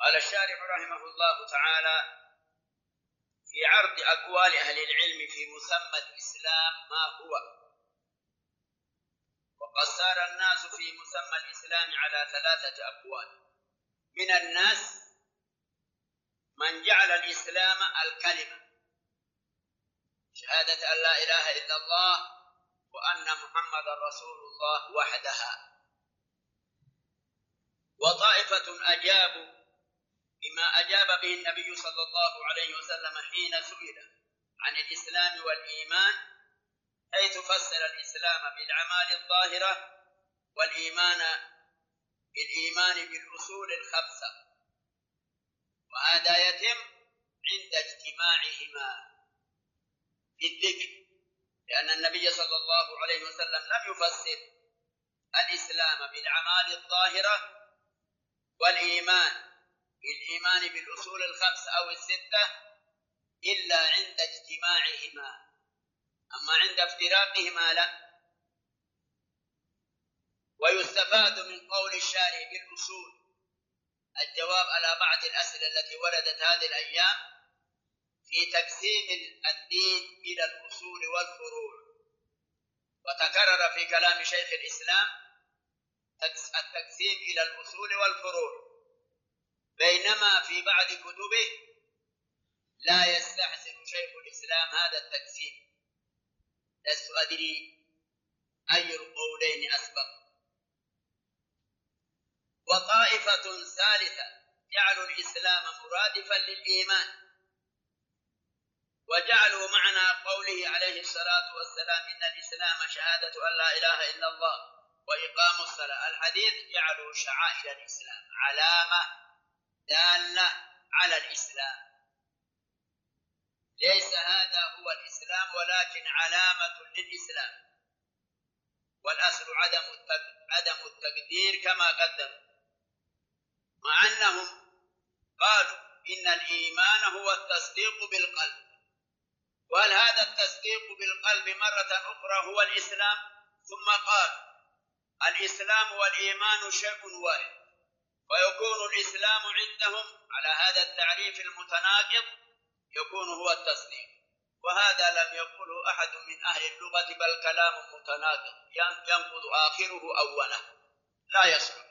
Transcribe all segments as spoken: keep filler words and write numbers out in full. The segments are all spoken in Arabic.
قال الشارح رحمه الله تعالى في عرض أقوال أهل العلم في مسمى الإسلام ما هو، وقد سار الناس في مسمى الإسلام على ثلاثة أقوال. من الناس من جعل الإسلام الكلمة، شهادة أن لا إله إلا الله وأن محمد رسول الله وحدها، وطائفة أجابوا بما أجاب به النبي صلى الله عليه وسلم حين سئل عن الإسلام والإيمان، حيث فسر الإسلام بالأعمال الظاهرة والإيمان بالإيمان بالأصول الخمسة، وهذا يتم عند اجتماعهما في الذكر، لأن النبي صلى الله عليه وسلم لم يفسر الإسلام بالأعمال الظاهرة والإيمان بالإيمان بالأصول الخمسة أو الستة إلا عند اجتماعهما، أما عند افتراقهما لا. ويستفاد من قول الشارع بالأصول الجواب على بعض الأسئلة التي وردت هذه الأيام في تقسيم الدين إلى الأصول والفروع، وتكرر في كلام شيخ الإسلام التقسيم إلى الأصول والفروع، بينما في بعض كتبه لا يستحسن شيخ الإسلام هذا التقسيم. لست أدري أي القولين أسبق. وطائفة ثالثة جعلوا الإسلام مرادفا للإيمان، وجعلوا معنى قوله عليه الصلاة والسلام إن الإسلام شهادة أن لا إله إلا الله وإقام الصلاة، الحديث جعلوا شعائر الإسلام علامة دالة على الإسلام. ليس هذا هو الإسلام ولكن علامة للإسلام، والأصل عدم عدم التقدير كما قدموا، مع أنهم قالوا إن الإيمان هو التصديق بالقلب، وهل هذا التصديق بالقلب مرة أخرى هو الإسلام؟ ثم قال الإسلام والإيمان شيء واحد، ويكون الإسلام عندهم على هذا التعريف المتناقض يكون هو التصديق، وهذا لم يقله أحد من أهل اللغة، بل كلام متناقض ينقض آخره أوله لا يصلح.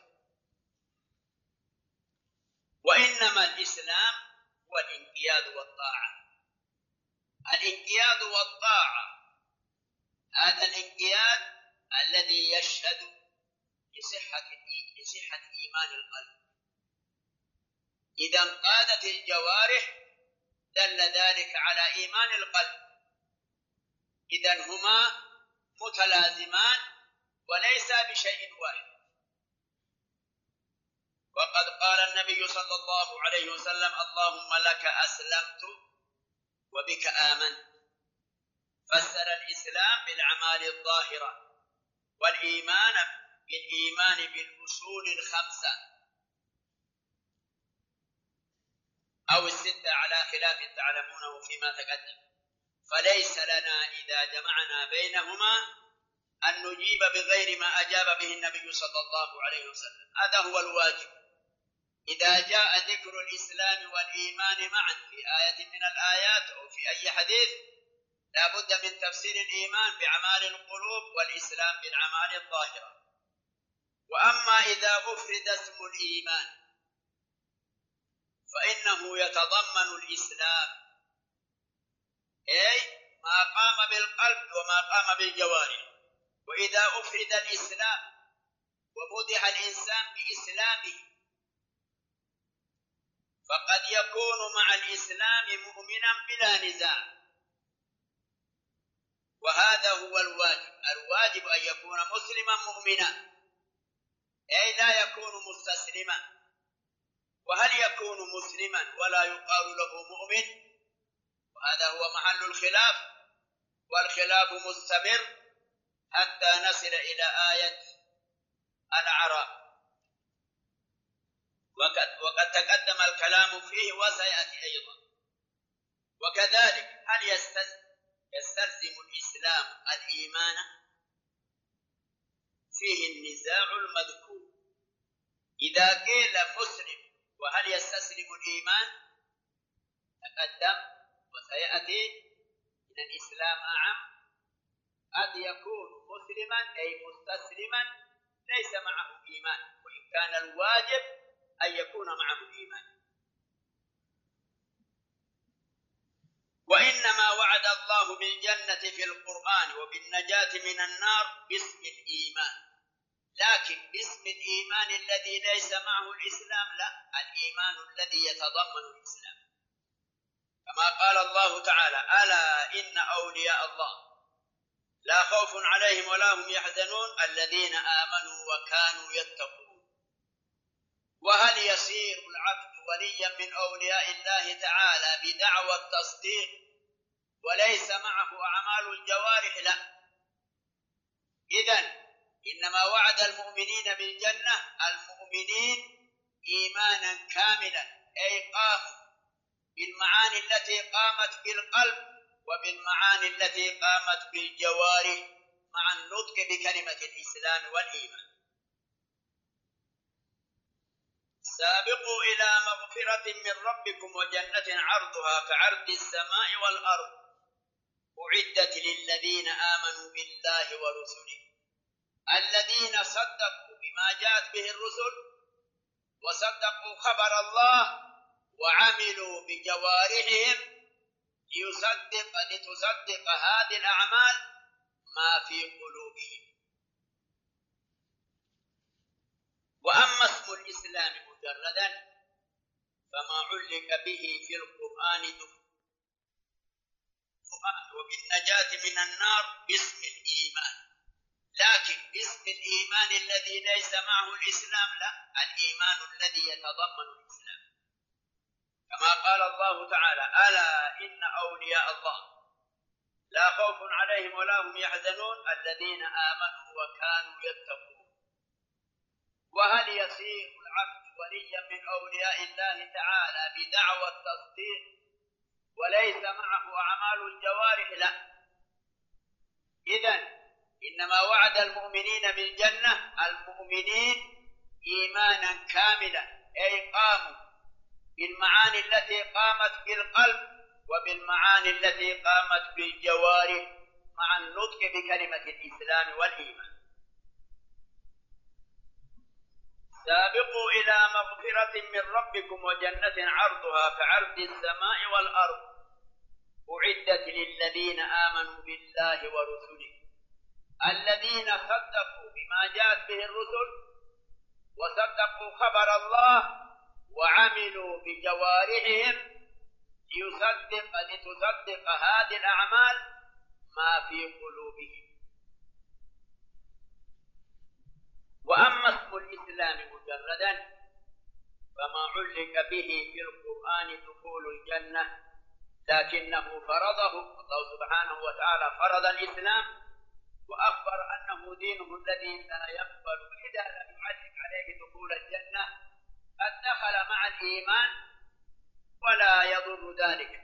وإنما الإسلام هو الانقياد والطاعة. الانقياد والطاعة هذا الانقياد الذي يشهد لصحة لصحة إيمان القلب. إذا انقادت الجوارح دل ذلك على إيمان القلب، إذن هما متلازمان وليس بشيء واحد. وقد قال النبي صلى الله عليه وسلم اللهم لك أسلمت وبك آمنت، فسر الإسلام بالأعمال الظاهرة والإيمان بالإيمان بالأصول الخمسة أو الستة على خلاف تعلمونه فيما تقدم، فليس لنا إذا جمعنا بينهما أن نجيب بغير ما أجاب به النبي صلى الله عليه وسلم. هذا هو الواجب. إذا جاء ذكر الإسلام والإيمان معا في آية من الآيات أو في أي حديث لا بد من تفسير الإيمان بأعمال القلوب والإسلام بالأعمال الظاهرة. وأما إذا أفرد اسم الإيمان فإنه يتضمن الإسلام، أي ما قام بالقلب وما قام بالجوارح. وإذا أفرد الإسلام ومدح الإنسان بإسلامه فقد يكون مع الإسلام مؤمنا بلا نزاع، وهذا هو الواجب. الواجب أن يكون مسلما مؤمنا، أي لا يكون مستسلما. وهل يكون مسلما ولا يقال له مؤمن؟ وهذا هو محل الخلاف، والخلاف مستمر حتى نصل إلى آية الأعراف، وقد, وقد تقدم الكلام فيه وسيأتي أيضا. وكذلك هل يستلزم الإسلام الإيمان؟ فيه النزاع المذكور. إذا قيل مسلم وهل يستسلم الإيمان؟ تقدم وسيأتي إن الإسلام أعم. قد يكون مسلما أي مستسلما ليس معه إيمان، وإن كان الواجب أن يكون معه الإيمان. وإنما وعد الله بالجنة في القرآن وبالنجاة من النار باسم الإيمان، لكن باسم الإيمان الذي ليس معه الإسلام لا، الإيمان الذي يتضمن الإسلام، كما قال الله تعالى: ألا إن أولياء الله لا خوف عليهم ولا هم يحزنون الذين آمنوا وكانوا يتقون. وهل يصير العبد وليا من أولياء الله تعالى بدعوى التصديق وليس معه أعمال الجوارح؟ لا. إذن إنما وعد المؤمنين بالجنة المؤمنين إيمانا كاملا، أي قاموا بالمعاني التي قامت بالقلب وبالمعاني التي قامت بالجوارح مع النطق بكلمة الإسلام والإيمان. سابقوا إلى مغفرة من ربكم وجنة عرضها كعرض السماء والأرض أعدت للذين آمنوا بالله ورسله، الذين صدقوا بما جاءت به الرسل وصدقوا خبر الله وعملوا بجوارحهم ليصدق لتصدق هذه الأعمال ما في قلوبهم. وأما اسم الإسلام مجردا فما علق به في القرآن دخول وبالنجاة من النار باسم الإيمان، لكن باسم الإيمان الذي ليس معه الإسلام لا، الإيمان الذي يتضمن الإسلام، كما قال الله تعالى: ألا إن أولياء الله لا خوف عليهم ولا هم يحزنون الذين آمنوا وكانوا يتقون. وهل يصير العبد وليا من أولياء الله تعالى بدعوى التصديق وليس معه أعمال الجوارح؟ لا. إذن إنما وعد المؤمنين بالجنة المؤمنين إيمانا كاملا، أي قاموا بالمعاني التي قامت بالقلب وبالمعاني التي قامت بالجوارح مع النطق بكلمة الإسلام والإيمان. سابقوا إلى مغفرة من ربكم وجنة عرضها كعرض السماء والأرض أعدت للذين آمنوا بالله ورسله، الذين صدقوا بما جاءت به الرسل وصدقوا خبر الله وعملوا بجوارحهم ليصدق لتصدق هذه الأعمال ما في قلوبهم. وأما اسم الإسلام مجردا فما علق به في القرآن دخول الجنة، لكنه فرضه الله سبحانه وتعالى، فرض الإسلام وأخبر أنه دينه الذي لا يقبل إذا لم يعلق عليه دخول الجنة، قد دخل مع الإيمان ولا يضر ذلك.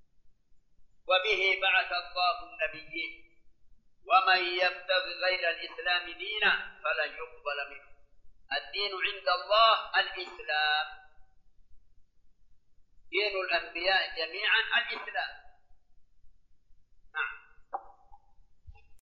وبه بعث الله النبيين، ومن يبتغ غير الإسلام دينا فلن يقبل منه. الدين عند الله الإسلام، دين الأنبياء جميعا الإسلام،